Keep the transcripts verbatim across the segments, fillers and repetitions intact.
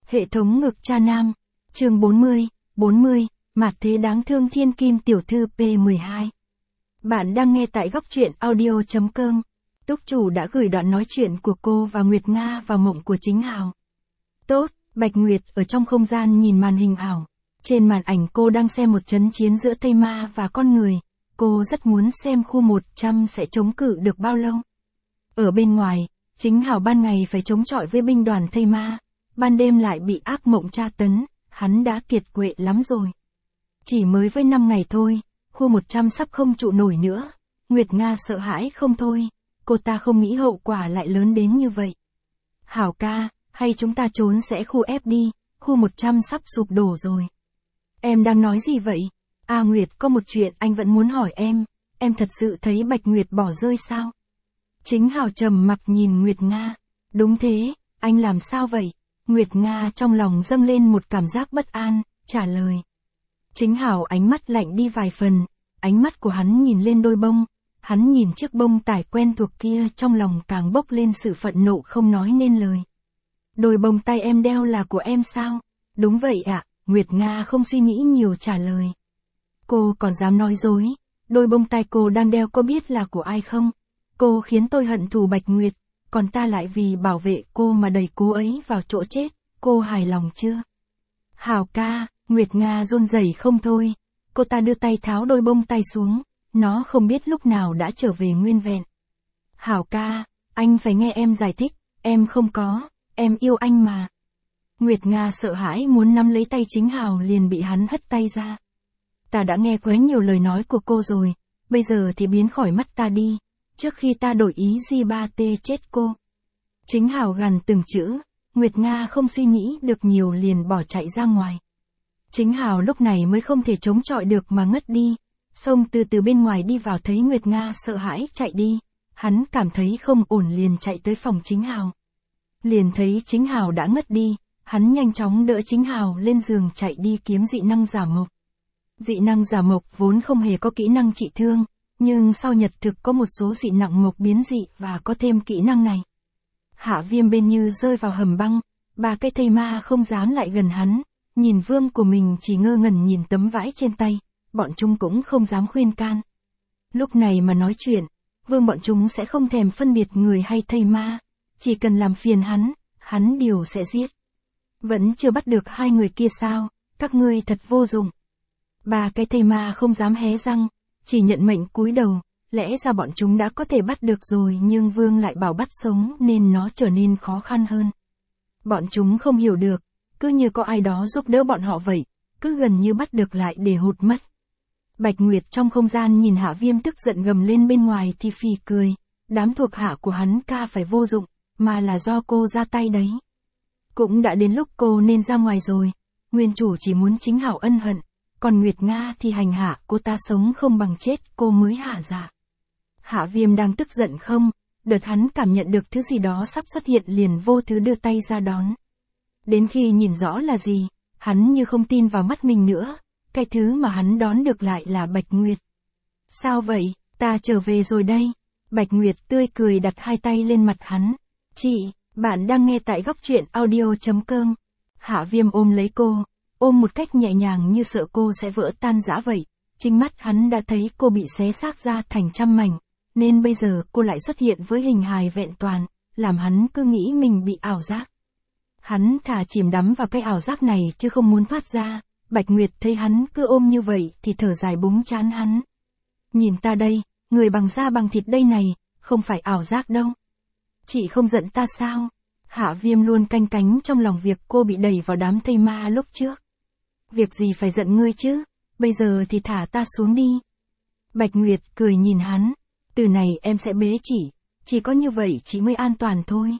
Hệ thống ngực cha nam. Chương bốn mươi, bốn mươi, mạt thế đáng thương thiên kim tiểu thư P mười hai. Bạn đang nghe tại góc truyện audio chấm com. Túc chủ đã gửi đoạn nói chuyện của cô và Nguyệt Nga vào mộng của Chính Hào. Tốt, Bạch Nguyệt ở trong không gian nhìn màn hình ảo. Trên màn ảnh cô đang xem một trận chiến giữa Thây Ma và con người. Cô rất muốn xem khu một trăm sẽ chống cự được bao lâu. Ở bên ngoài, Chính Hào ban ngày phải chống chọi với binh đoàn Thây Ma, ban đêm lại bị ác mộng tra tấn, hắn đã kiệt quệ lắm rồi. Chỉ mới với năm ngày thôi, khu một trăm sắp không trụ nổi nữa. Nguyệt Nga sợ hãi không thôi, cô ta không nghĩ hậu quả lại lớn đến như vậy. Hảo ca, hay chúng ta trốn sẽ khu ép đi, khu một trăm sắp sụp đổ rồi. Em đang nói gì vậy? A Nguyệt, có một chuyện anh vẫn muốn hỏi em, em thật sự thấy Bạch Nguyệt bỏ rơi sao? Chính Hào trầm mặc nhìn Nguyệt Nga. Đúng thế, anh làm sao vậy? Nguyệt Nga trong lòng dâng lên một cảm giác bất an, trả lời. Chính Hào ánh mắt lạnh đi vài phần, ánh mắt của hắn nhìn lên đôi bông, hắn nhìn chiếc bông tải quen thuộc kia trong lòng càng bốc lên sự phẫn nộ không nói nên lời. Đôi bông tay em đeo là của em sao? Đúng vậy ạ, Nguyệt Nga không suy nghĩ nhiều trả lời. Cô còn dám nói dối, đôi bông tai cô đang đeo có biết là của ai không? Cô khiến tôi hận thù Bạch Nguyệt, còn ta lại vì bảo vệ cô mà đẩy cô ấy vào chỗ chết, cô hài lòng chưa? Hảo ca, Nguyệt Nga run rẩy không thôi, cô ta đưa tay tháo đôi bông tai xuống, nó không biết lúc nào đã trở về nguyên vẹn. Hảo ca, anh phải nghe em giải thích, em không có, em yêu anh mà. Nguyệt Nga sợ hãi muốn nắm lấy tay Chính Hào liền bị hắn hất tay ra. Ta đã nghe quá nhiều lời nói của cô rồi, bây giờ thì biến khỏi mắt ta đi, trước khi ta đổi ý G ba T chết cô. Chính Hào gằn từng chữ, Nguyệt Nga không suy nghĩ được nhiều liền bỏ chạy ra ngoài. Chính Hào lúc này mới không thể chống chọi được mà ngất đi, xông từ từ bên ngoài đi vào thấy Nguyệt Nga sợ hãi chạy đi, hắn cảm thấy không ổn liền chạy tới phòng Chính Hào. Liền thấy Chính Hào đã ngất đi, hắn nhanh chóng đỡ Chính Hào lên giường chạy đi kiếm dị năng giả mộc. Dị năng giả mộc vốn không hề có kỹ năng trị thương, nhưng sau nhật thực có một số dị năng mộc biến dị và có thêm kỹ năng này. Hạ Viêm bên như rơi vào hầm băng, ba cái Thây Ma không dám lại gần hắn, nhìn vương của mình chỉ ngơ ngẩn nhìn tấm vải trên tay, bọn chúng cũng không dám khuyên can. Lúc này mà nói chuyện, vương bọn chúng sẽ không thèm phân biệt người hay Thây Ma, chỉ cần làm phiền hắn, hắn đều sẽ giết. Vẫn chưa bắt được hai người kia sao, các ngươi thật vô dụng. Ba cái Thây Ma không dám hé răng, chỉ nhận mệnh cúi đầu, lẽ ra bọn chúng đã có thể bắt được rồi nhưng vương lại bảo bắt sống nên nó trở nên khó khăn hơn. Bọn chúng không hiểu được, cứ như có ai đó giúp đỡ bọn họ vậy, cứ gần như bắt được lại để hụt mất. Bạch Nguyệt trong không gian nhìn Hạ Viêm tức giận gầm lên bên ngoài thì phì cười, đám thuộc hạ của hắn ca phải vô dụng, mà là do cô ra tay đấy. Cũng đã đến lúc cô nên ra ngoài rồi, nguyên chủ chỉ muốn Chính Hảo ân hận, còn Nguyệt Nga thì hành hạ cô ta sống không bằng chết cô mới hạ dạ. Hạ Viêm đang tức giận không, đợt hắn cảm nhận được thứ gì đó sắp xuất hiện liền vô thứ đưa tay ra đón. Đến khi nhìn rõ là gì, hắn như không tin vào mắt mình nữa, cái thứ mà hắn đón được lại là Bạch Nguyệt. Sao vậy, ta trở về rồi đây. Bạch Nguyệt tươi cười đặt hai tay lên mặt hắn. Chị, bạn đang nghe tại góc truyện audio chấm com. Hạ Viêm ôm lấy cô, ôm một cách nhẹ nhàng như sợ cô sẽ vỡ tan rã vậy. Chính mắt hắn đã thấy cô bị xé xác ra thành trăm mảnh, nên bây giờ cô lại xuất hiện với hình hài vẹn toàn, làm hắn cứ nghĩ mình bị ảo giác. Hắn thà chìm đắm vào cái ảo giác này chứ không muốn thoát ra. Bạch Nguyệt thấy hắn cứ ôm như vậy thì thở dài búng trán hắn. Nhìn ta đây, người bằng da bằng thịt đây này, không phải ảo giác đâu. Chị không giận ta sao? Hạ Viêm luôn canh cánh trong lòng việc cô bị đẩy vào đám Thây Ma lúc trước. Việc gì phải giận ngươi chứ, bây giờ thì thả ta xuống đi. Bạch Nguyệt cười nhìn hắn, từ này em sẽ bế chỉ, chỉ có như vậy chị mới an toàn thôi.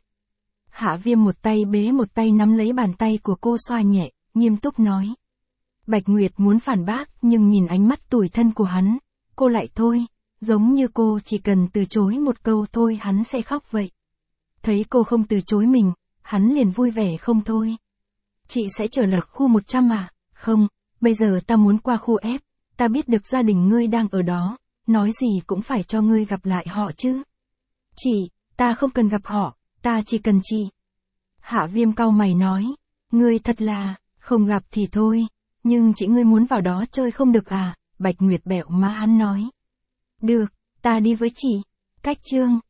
Hạ Viêm một tay bế một tay nắm lấy bàn tay của cô xoa nhẹ, nghiêm túc nói. Bạch Nguyệt muốn phản bác nhưng nhìn ánh mắt tủi thân của hắn, cô lại thôi, giống như cô chỉ cần từ chối một câu thôi hắn sẽ khóc vậy. Thấy cô không từ chối mình, hắn liền vui vẻ không thôi. Chị sẽ trở lại khu một trăm à? Không, bây giờ ta muốn qua khu F, ta biết được gia đình ngươi đang ở đó, nói gì cũng phải cho ngươi gặp lại họ chứ. Chị, ta không cần gặp họ, ta chỉ cần chị. Hạ Viêm cau mày nói, Ngươi thật là, không gặp thì thôi, nhưng chị ngươi muốn vào đó chơi không được à, Bạch Nguyệt bẹo má hắn nói. Được, ta đi với chị. Cách chương,